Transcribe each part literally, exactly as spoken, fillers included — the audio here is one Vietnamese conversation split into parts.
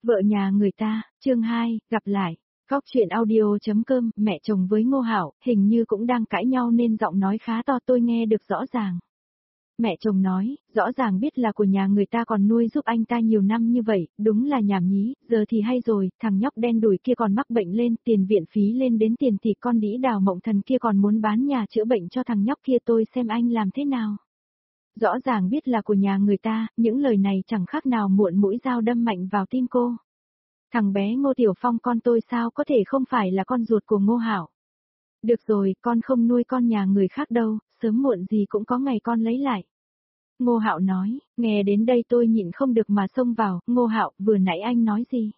Vợ nhà người ta, chương hai, gặp lại. Góc chuyện audio.com, mẹ chồng với Ngô Hạo, hình như cũng đang cãi nhau nên giọng nói khá to tôi nghe được rõ ràng. Mẹ chồng nói, rõ ràng biết là của nhà người ta còn nuôi giúp anh ta nhiều năm như vậy, đúng là nhảm nhí, giờ thì hay rồi, thằng nhóc đen đủi kia còn mắc bệnh lên, tiền viện phí lên đến tiền thì con đĩ Đào Mộng Thần kia còn muốn bán nhà chữa bệnh cho thằng nhóc kia, tôi xem anh làm thế nào. Rõ ràng biết là của nhà người ta, những lời này chẳng khác nào muộn mũi dao đâm mạnh vào tim cô. Thằng bé Ngô Tiểu Phong con tôi sao có thể không phải là con ruột của Ngô Hạo. Được rồi, con không nuôi con nhà người khác đâu, sớm muộn gì cũng có ngày con lấy lại. Ngô Hạo nói, nghe đến đây tôi nhịn không được mà xông vào, Ngô Hạo, vừa nãy anh nói gì?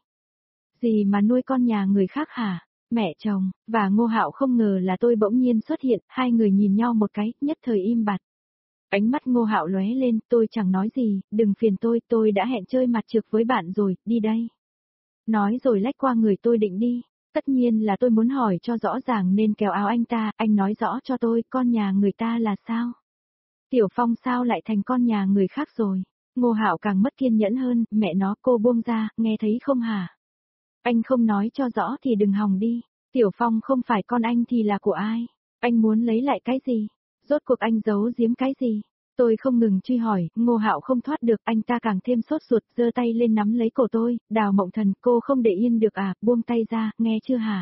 Gì mà nuôi con nhà người khác hả? Mẹ chồng, và Ngô Hạo không ngờ là tôi bỗng nhiên xuất hiện, hai người nhìn nhau một cái, nhất thời im bặt. Ánh mắt Ngô Hạo lóe lên, tôi chẳng nói gì, đừng phiền tôi, tôi đã hẹn chơi mặt trược với bạn rồi, đi đây. Nói rồi lách qua người tôi định đi, tất nhiên là tôi muốn hỏi cho rõ ràng nên kéo áo anh ta, anh nói rõ cho tôi, con nhà người ta là sao? Tiểu Phong sao lại thành con nhà người khác rồi? Ngô Hạo càng mất kiên nhẫn hơn, mẹ nó cô buông ra, nghe thấy không hả? Anh không nói cho rõ thì đừng hòng đi, Tiểu Phong không phải con anh thì là của ai? Anh muốn lấy lại cái gì? Rốt cuộc anh giấu giếm cái gì? Tôi không ngừng truy hỏi, Ngô Hạo không thoát được, anh ta càng thêm sốt ruột, giơ tay lên nắm lấy cổ tôi, Đào Mộng Thần, cô không để yên được à, buông tay ra, nghe chưa hả?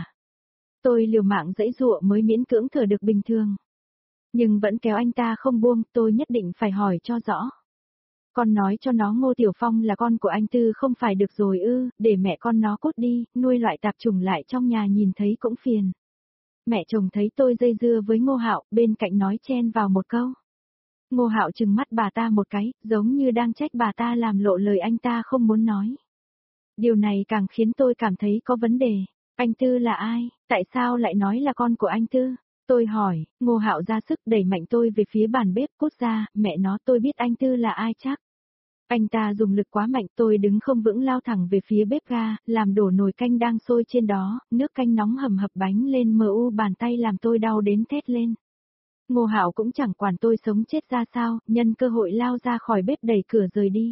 Tôi liều mạng giãy giụa mới miễn cưỡng thở được bình thường. Nhưng vẫn kéo anh ta không buông, tôi nhất định phải hỏi cho rõ. Con nói cho nó Ngô Tiểu Phong là con của anh Tư không phải được rồi ư, để mẹ con nó cút đi, nuôi loại tạp chủng lại trong nhà nhìn thấy cũng phiền. Mẹ chồng thấy tôi dây dưa với Ngô Hạo, bên cạnh nói chen vào một câu. Ngô Hạo trừng mắt bà ta một cái, giống như đang trách bà ta làm lộ lời anh ta không muốn nói. Điều này càng khiến tôi cảm thấy có vấn đề. Anh Tư là ai? Tại sao lại nói là con của anh Tư? Tôi hỏi, Ngô Hạo ra sức đẩy mạnh tôi về phía bàn bếp, cút ra, mẹ nó tôi biết anh Tư là ai chắc. Anh ta dùng lực quá mạnh, tôi đứng không vững lao thẳng về phía bếp ga, làm đổ nồi canh đang sôi trên đó, nước canh nóng hầm hập bánh lên mờ u bàn tay làm tôi đau đến thét lên. Ngô Hạo cũng chẳng quản tôi sống chết ra sao, nhân cơ hội lao ra khỏi bếp đẩy cửa rời đi.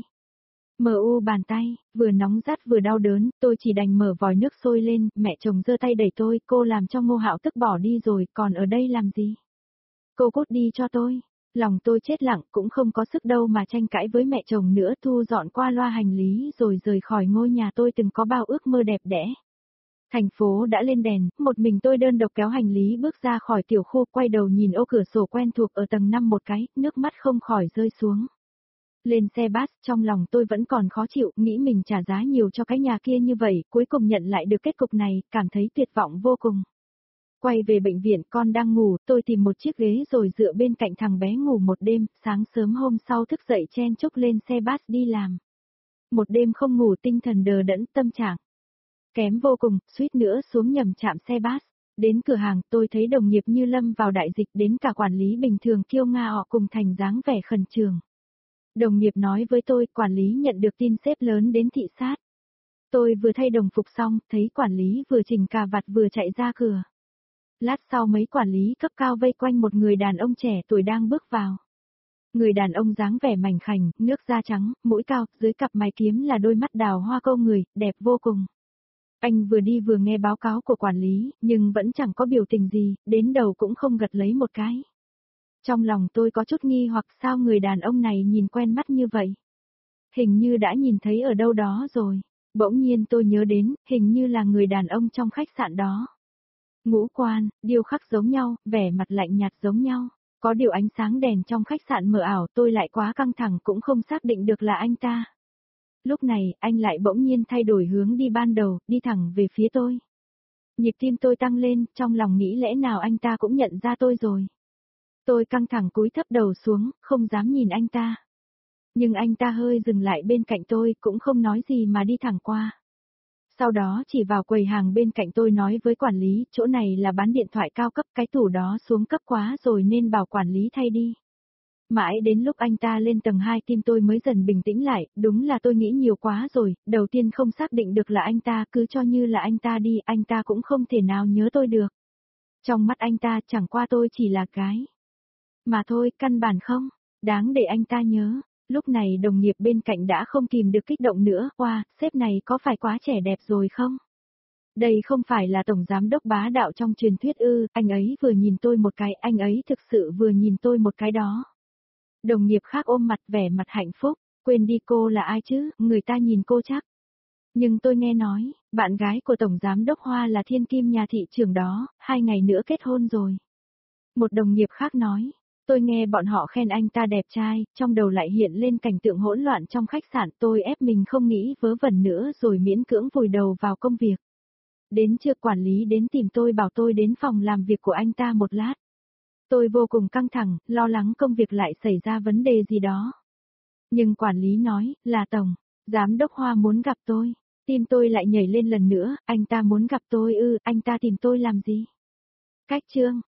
Mờ u bàn tay, vừa nóng rát vừa đau đớn, tôi chỉ đành mở vòi nước sôi lên, mẹ chồng giơ tay đẩy tôi, cô làm cho Ngô Hạo tức bỏ đi rồi, còn ở đây làm gì? Cô cút đi cho tôi. Lòng tôi chết lặng, cũng không có sức đâu mà tranh cãi với mẹ chồng nữa, thu dọn qua loa hành lý rồi rời khỏi ngôi nhà tôi từng có bao ước mơ đẹp đẽ. Thành phố đã lên đèn, một mình tôi đơn độc kéo hành lý bước ra khỏi tiểu khu, quay đầu nhìn ô cửa sổ quen thuộc ở tầng năm một cái, nước mắt không khỏi rơi xuống. Lên xe bus, trong lòng tôi vẫn còn khó chịu, nghĩ mình trả giá nhiều cho cái nhà kia như vậy, cuối cùng nhận lại được kết cục này, cảm thấy tuyệt vọng vô cùng. Quay về bệnh viện, con đang ngủ, tôi tìm một chiếc ghế rồi dựa bên cạnh thằng bé ngủ một đêm, sáng sớm hôm sau thức dậy chen chúc lên xe bus đi làm. Một đêm không ngủ, tinh thần đờ đẫn, tâm trạng kém vô cùng, suýt nữa xuống nhầm trạm xe bus. Đến cửa hàng, tôi thấy đồng nghiệp như lâm vào đại dịch, đến cả quản lý bình thường kiêu ngạo cùng thành dáng vẻ khẩn trương. Đồng nghiệp nói với tôi, quản lý nhận được tin sếp lớn đến thị sát. Tôi vừa thay đồng phục xong, thấy quản lý vừa chỉnh cà vạt vừa chạy ra cửa. Lát sau mấy quản lý cấp cao vây quanh một người đàn ông trẻ tuổi đang bước vào. Người đàn ông dáng vẻ mảnh khảnh, nước da trắng, mũi cao, dưới cặp mái kiếm là đôi mắt đào hoa câu người, đẹp vô cùng. Anh vừa đi vừa nghe báo cáo của quản lý, nhưng vẫn chẳng có biểu tình gì, đến đầu cũng không gật lấy một cái. Trong lòng tôi có chút nghi hoặc sao người đàn ông này nhìn quen mắt như vậy. Hình như đã nhìn thấy ở đâu đó rồi. Bỗng nhiên tôi nhớ đến, hình như là người đàn ông trong khách sạn đó. Ngũ quan, điêu khắc giống nhau, vẻ mặt lạnh nhạt giống nhau. Có điều ánh sáng đèn trong khách sạn mờ ảo, tôi lại quá căng thẳng cũng không xác định được là anh ta. Lúc này, anh lại bỗng nhiên thay đổi hướng đi ban đầu, đi thẳng về phía tôi. Nhịp tim tôi tăng lên, trong lòng nghĩ lẽ nào anh ta cũng nhận ra tôi rồi. Tôi căng thẳng cúi thấp đầu xuống, không dám nhìn anh ta. Nhưng anh ta hơi dừng lại bên cạnh tôi, cũng không nói gì mà đi thẳng qua. Sau đó chỉ vào quầy hàng bên cạnh tôi nói với quản lý, chỗ này là bán điện thoại cao cấp, cái tủ đó xuống cấp quá rồi nên bảo quản lý thay đi. Mãi đến lúc anh ta lên tầng hai tim tôi mới dần bình tĩnh lại, đúng là tôi nghĩ nhiều quá rồi, đầu tiên không xác định được là anh ta, cứ cho như là anh ta đi, anh ta cũng không thể nào nhớ tôi được. Trong mắt anh ta chẳng qua tôi chỉ là cái. Mà thôi, căn bản không, đáng để anh ta nhớ. Lúc này đồng nghiệp bên cạnh đã không kìm được kích động nữa, wow, sếp này có phải quá trẻ đẹp rồi không? Đây không phải là tổng giám đốc bá đạo trong truyền thuyết ư, anh ấy vừa nhìn tôi một cái, anh ấy thực sự vừa nhìn tôi một cái đó. Đồng nghiệp khác ôm mặt vẻ mặt hạnh phúc, quên đi cô là ai chứ, người ta nhìn cô chắc. Nhưng tôi nghe nói, bạn gái của tổng giám đốc Hoa là thiên kim nhà thị trưởng đó, hai ngày nữa kết hôn rồi. Một đồng nghiệp khác nói, tôi nghe bọn họ khen anh ta đẹp trai, trong đầu lại hiện lên cảnh tượng hỗn loạn trong khách sạn, tôi ép mình không nghĩ vớ vẩn nữa rồi miễn cưỡng vùi đầu vào công việc. Đến trưa quản lý đến tìm tôi bảo tôi đến phòng làm việc của anh ta một lát. Tôi vô cùng căng thẳng, lo lắng công việc lại xảy ra vấn đề gì đó. Nhưng quản lý nói, là tổng, giám đốc Hoa muốn gặp tôi. Tim tôi lại nhảy lên lần nữa, anh ta muốn gặp tôi ư, anh ta tìm tôi làm gì? Cách chương.